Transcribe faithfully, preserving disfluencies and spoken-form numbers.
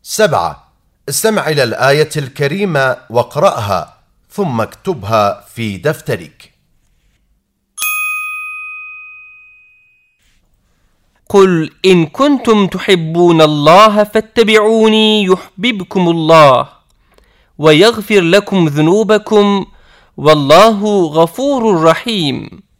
سبعة. استمع إلى الآية الكريمة واقرأها ثم اكتبها في دفترك. قل إن كنتم تحبون الله فاتبعوني يحببكم الله ويغفر لكم ذنوبكم والله غفور رحيم.